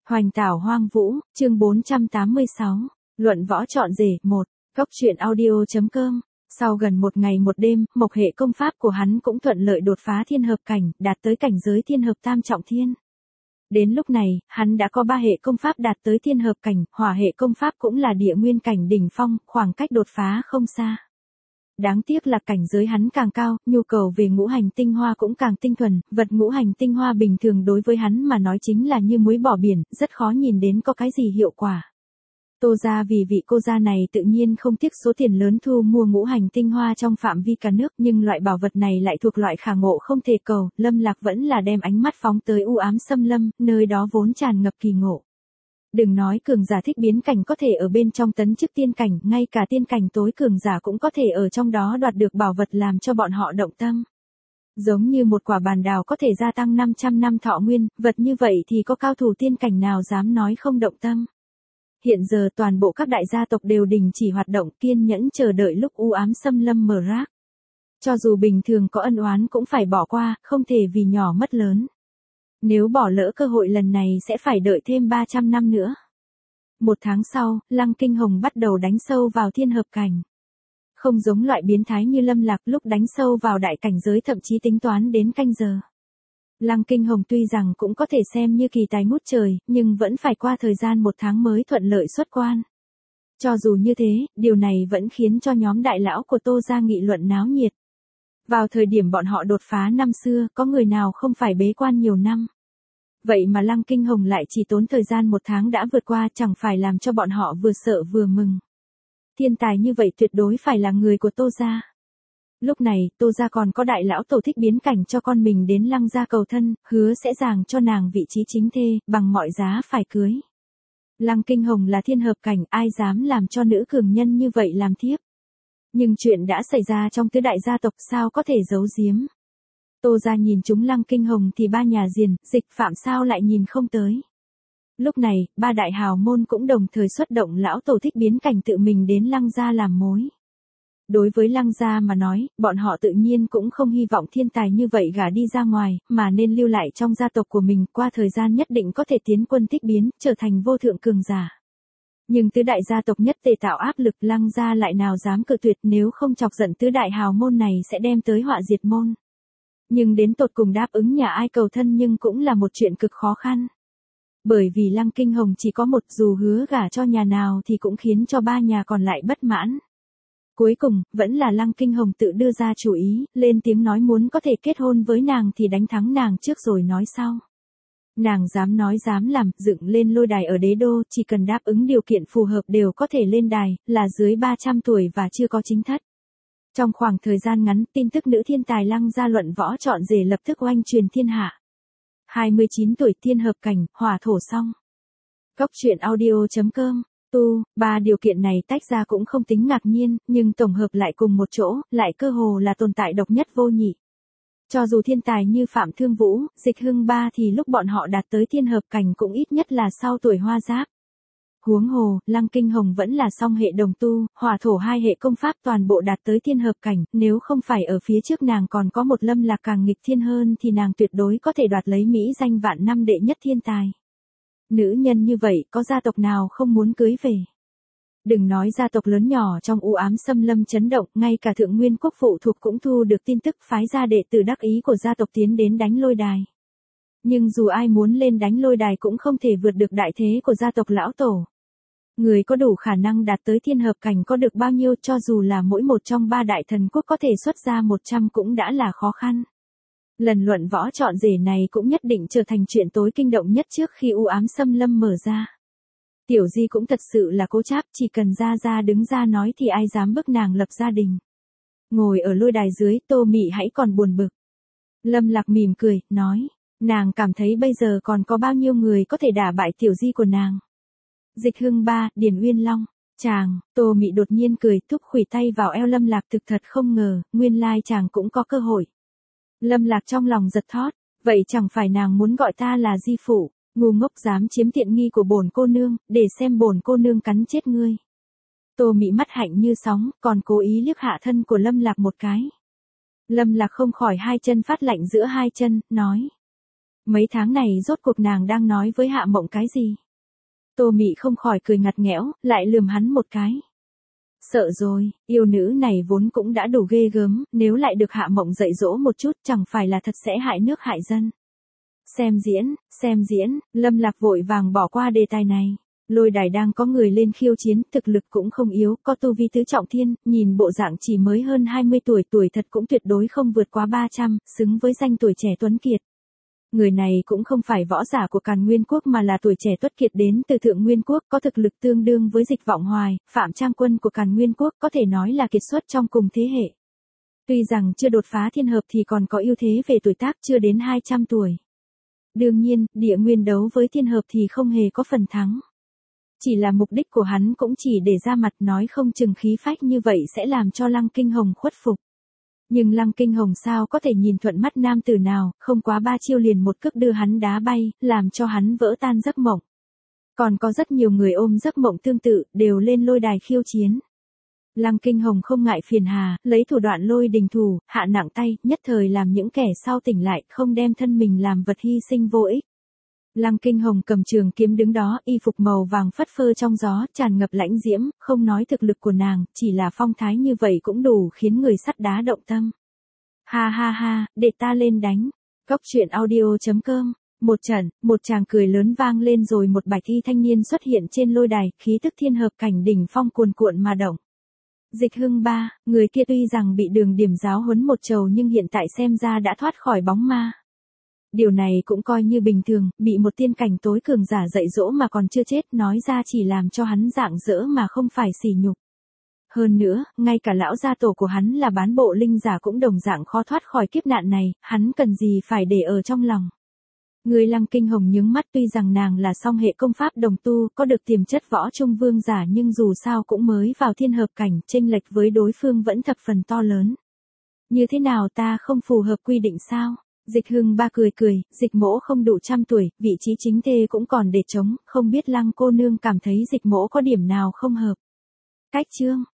Hoành tảo hoang vũ, chương 486, luận võ chọn rể, 1, góc truyện audio.com. Sau gần một ngày một đêm, mộc hệ công pháp của hắn cũng thuận lợi đột phá thiên hợp cảnh, đạt tới cảnh giới thiên hợp tam trọng thiên. Đến lúc này, hắn đã có 3 hệ công pháp đạt tới thiên hợp cảnh, hỏa hệ công pháp cũng là địa nguyên cảnh đỉnh phong, khoảng cách đột phá không xa. Đáng tiếc là cảnh giới hắn càng cao, nhu cầu về ngũ hành tinh hoa cũng càng tinh thuần, vật ngũ hành tinh hoa bình thường đối với hắn mà nói chính là như muối bỏ biển, rất khó nhìn đến có cái gì hiệu quả. Tô gia vì vị cô gia này tự nhiên không tiếc số tiền lớn thu mua ngũ hành tinh hoa trong phạm vi cả nước, nhưng loại bảo vật này lại thuộc loại khả ngộ không thể cầu, Lâm Lạc vẫn là đem ánh mắt phóng tới u ám xâm lâm, nơi đó vốn tràn ngập kỳ ngộ. Đừng nói cường giả thích biến cảnh có thể ở bên trong tấn chức tiên cảnh, ngay cả tiên cảnh tối cường giả cũng có thể ở trong đó đoạt được bảo vật làm cho bọn họ động tâm. Giống như một quả bàn đào có thể gia tăng 500 năm thọ nguyên, vật như vậy thì có cao thủ tiên cảnh nào dám nói không động tâm. Hiện giờ toàn bộ các đại gia tộc đều đình chỉ hoạt động, kiên nhẫn chờ đợi lúc u ám xâm lâm mở rác. Cho dù bình thường có ân oán cũng phải bỏ qua, không thể vì nhỏ mất lớn. Nếu bỏ lỡ cơ hội lần này sẽ phải đợi thêm 300 năm nữa. 1 tháng sau, Lăng Kinh Hồng bắt đầu đánh sâu vào thiên hợp cảnh. Không giống loại biến thái như Lâm Lạc, lúc đánh sâu vào đại cảnh giới thậm chí tính toán đến canh giờ. Lăng Kinh Hồng tuy rằng cũng có thể xem như kỳ tài ngút trời, nhưng vẫn phải qua thời gian 1 tháng mới thuận lợi xuất quan. Cho dù như thế, điều này vẫn khiến cho nhóm đại lão của Tô gia nghị luận náo nhiệt. Vào thời điểm bọn họ đột phá năm xưa, có người nào không phải bế quan nhiều năm. Vậy mà Lăng Kinh Hồng lại chỉ tốn thời gian 1 tháng đã vượt qua, chẳng phải làm cho bọn họ vừa sợ vừa mừng. Thiên tài như vậy tuyệt đối phải là người của Tô gia. Lúc này, Tô gia còn có đại lão tổ thích biến cảnh cho con mình đến Lăng gia cầu thân, hứa sẽ giảng cho nàng vị trí chính thê, bằng mọi giá phải cưới. Lăng Kinh Hồng là thiên hợp cảnh, ai dám làm cho nữ cường nhân như vậy làm thiếp. Nhưng chuyện đã xảy ra trong tứ đại gia tộc sao có thể giấu giếm. Tô gia nhìn chúng Lăng Kinh Hồng thì 3 nhà Diền, Dịch Phạm sao lại nhìn không tới. Lúc này, 3 đại hào môn cũng đồng thời xuất động lão tổ thích biến cảnh tự mình đến Lăng gia làm mối. Đối với Lăng gia mà nói, bọn họ tự nhiên cũng không hy vọng thiên tài như vậy gả đi ra ngoài, mà nên lưu lại trong gia tộc của mình, qua thời gian nhất định có thể tiến quân thích biến, trở thành vô thượng cường giả. Nhưng tứ đại gia tộc nhất tề tạo áp lực, Lăng gia lại nào dám cự tuyệt, nếu không chọc giận tứ đại hào môn này sẽ đem tới họa diệt môn. Nhưng đến tột cùng đáp ứng nhà ai cầu thân nhưng cũng là một chuyện cực khó khăn. Bởi vì Lăng Kinh Hồng chỉ có một, dù hứa gả cho nhà nào thì cũng khiến cho 3 nhà còn lại bất mãn. Cuối cùng, vẫn là Lăng Kinh Hồng tự đưa ra chủ ý, lên tiếng nói muốn có thể kết hôn với nàng thì đánh thắng nàng trước rồi nói sau. Nàng dám nói dám làm, dựng lên lôi đài ở đế đô, chỉ cần đáp ứng điều kiện phù hợp đều có thể lên đài, là dưới 300 tuổi và chưa có chính thất. Trong khoảng thời gian ngắn, tin tức nữ thiên tài Lăng gia luận võ chọn rể lập tức oanh truyền thiên hạ. 29 tuổi thiên hợp cảnh, hỏa thổ song. Góc truyện audio.com. 3 điều kiện này tách ra cũng không tính ngạc nhiên, nhưng tổng hợp lại cùng một chỗ, lại cơ hồ là tồn tại độc nhất vô nhị. Cho dù thiên tài như Phạm Thương Vũ, Dịch Hưng Ba thì lúc bọn họ đạt tới thiên hợp cảnh cũng ít nhất là sau tuổi hoa giáp. Huống hồ, Lăng Kinh Hồng vẫn là song hệ đồng tu, hỏa thổ 2 hệ công pháp toàn bộ đạt tới thiên hợp cảnh, nếu không phải ở phía trước nàng còn có một Lâm Lạc càng nghịch thiên hơn thì nàng tuyệt đối có thể đoạt lấy mỹ danh vạn năm đệ nhất thiên tài. Nữ nhân như vậy, có gia tộc nào không muốn cưới về. Đừng nói gia tộc lớn nhỏ trong u ám xâm lâm chấn động, ngay cả Thượng Nguyên Quốc phụ thuộc cũng thu được tin tức phái ra đệ tử đắc ý của gia tộc tiến đến đánh lôi đài. Nhưng dù ai muốn lên đánh lôi đài cũng không thể vượt được đại thế của gia tộc lão tổ. Người có đủ khả năng đạt tới thiên hợp cảnh có được bao nhiêu, cho dù là mỗi một trong 3 đại thần quốc có thể xuất ra 100 cũng đã là khó khăn. Lần luận võ chọn rể này cũng nhất định trở thành chuyện tối kinh động nhất trước khi u ám xâm lâm mở ra. Tiểu Di cũng thật sự là cố chấp, chỉ cần Gia đứng ra nói thì ai dám bức nàng lập gia đình. Ngồi ở lôi đài dưới, Tô Mị hãy còn buồn bực. Lâm Lạc mỉm cười, nói, nàng cảm thấy bây giờ còn có bao nhiêu người có thể đả bại Tiểu Di của nàng. Dịch Hưng Ba, Điền Uyên Long, chàng, Tô Mị đột nhiên cười, thúc khuỷu tay vào eo Lâm Lạc, thực thật không ngờ, nguyên lai chàng cũng có cơ hội. Lâm Lạc trong lòng giật thót, vậy chẳng phải nàng muốn gọi ta là di phụ, ngu ngốc dám chiếm tiện nghi của bổn cô nương, để xem bổn cô nương cắn chết ngươi. Tô Mị mắt hạnh như sóng, còn cố ý liếc hạ thân của Lâm Lạc một cái. Lâm Lạc không khỏi 2 chân phát lạnh giữa 2 chân, nói. Mấy tháng này rốt cuộc nàng đang nói với Hạ Mộng cái gì? Tô Mị không khỏi cười ngặt nghẽo, lại lườm hắn một cái. Sợ rồi, yêu nữ này vốn cũng đã đủ ghê gớm, nếu lại được Hạ Mộng dạy dỗ một chút chẳng phải là thật sẽ hại nước hại dân. Xem diễn, Lâm Lạc vội vàng bỏ qua đề tài này. Lôi đài đang có người lên khiêu chiến, thực lực cũng không yếu, có tu vi tứ trọng thiên, nhìn bộ dạng chỉ mới hơn 20 tuổi, tuổi thật cũng tuyệt đối không vượt quá 300, xứng với danh tuổi trẻ tuấn kiệt. Người này cũng không phải võ giả của Càn Nguyên Quốc mà là tuổi trẻ tuấn kiệt đến từ Thượng Nguyên Quốc, có thực lực tương đương với Dịch Vọng Hoài, Phạm Trang Quân của Càn Nguyên Quốc, có thể nói là kiệt xuất trong cùng thế hệ. Tuy rằng chưa đột phá thiên hợp thì còn có ưu thế về tuổi tác, chưa đến 200 tuổi. Đương nhiên, địa nguyên đấu với thiên hợp thì không hề có phần thắng. Chỉ là mục đích của hắn cũng chỉ để ra mặt, nói không chừng khí phách như vậy sẽ làm cho Lăng Kinh Hồng khuất phục. Nhưng Lăng Kinh Hồng sao có thể nhìn thuận mắt nam tử nào, không quá 3 chiêu liền một cước đưa hắn đá bay, làm cho hắn vỡ tan giấc mộng. Còn có rất nhiều người ôm giấc mộng tương tự, đều lên lôi đài khiêu chiến. Lăng Kinh Hồng không ngại phiền hà, lấy thủ đoạn lôi đình thủ, hạ nặng tay, nhất thời làm những kẻ sau tỉnh lại, không đem thân mình làm vật hy sinh vô ích. Lăng Kinh Hồng cầm trường kiếm đứng đó, y phục màu vàng phất phơ trong gió, tràn ngập lãnh diễm, không nói thực lực của nàng, chỉ là phong thái như vậy cũng đủ khiến người sắt đá động tâm. Ha ha ha, để ta lên đánh. Cốc truyện audio.com. Một tràng cười lớn vang lên rồi một bạch y thanh niên xuất hiện trên lôi đài, khí tức thiên hợp cảnh đỉnh phong cuồn cuộn mà động. Dịch Hưng Ba, người kia tuy rằng bị Đường Điểm giáo huấn một trầu nhưng hiện tại xem ra đã thoát khỏi bóng ma. Điều này cũng coi như bình thường, bị một tiên cảnh tối cường giả dạy dỗ mà còn chưa chết, nói ra chỉ làm cho hắn rạng rỡ mà không phải sỉ nhục. Hơn nữa, ngay cả lão gia tổ của hắn là bán bộ linh giả cũng đồng dạng khó thoát khỏi kiếp nạn này, hắn cần gì phải để ở trong lòng. Người Lăng Kinh Hồng nhướng mắt, tuy rằng nàng là song hệ công pháp đồng tu, có được tiềm chất võ trung vương giả nhưng dù sao cũng mới vào thiên hợp cảnh, chênh lệch với đối phương vẫn thập phần to lớn. Như thế nào ta không phù hợp quy định sao? Dịch Hưng Ba cười cười, Dịch mỗ không đủ 100 tuổi, vị trí chính thê cũng còn để trống, không biết Lăng cô nương cảm thấy Dịch mỗ có điểm nào không hợp. Cách chương.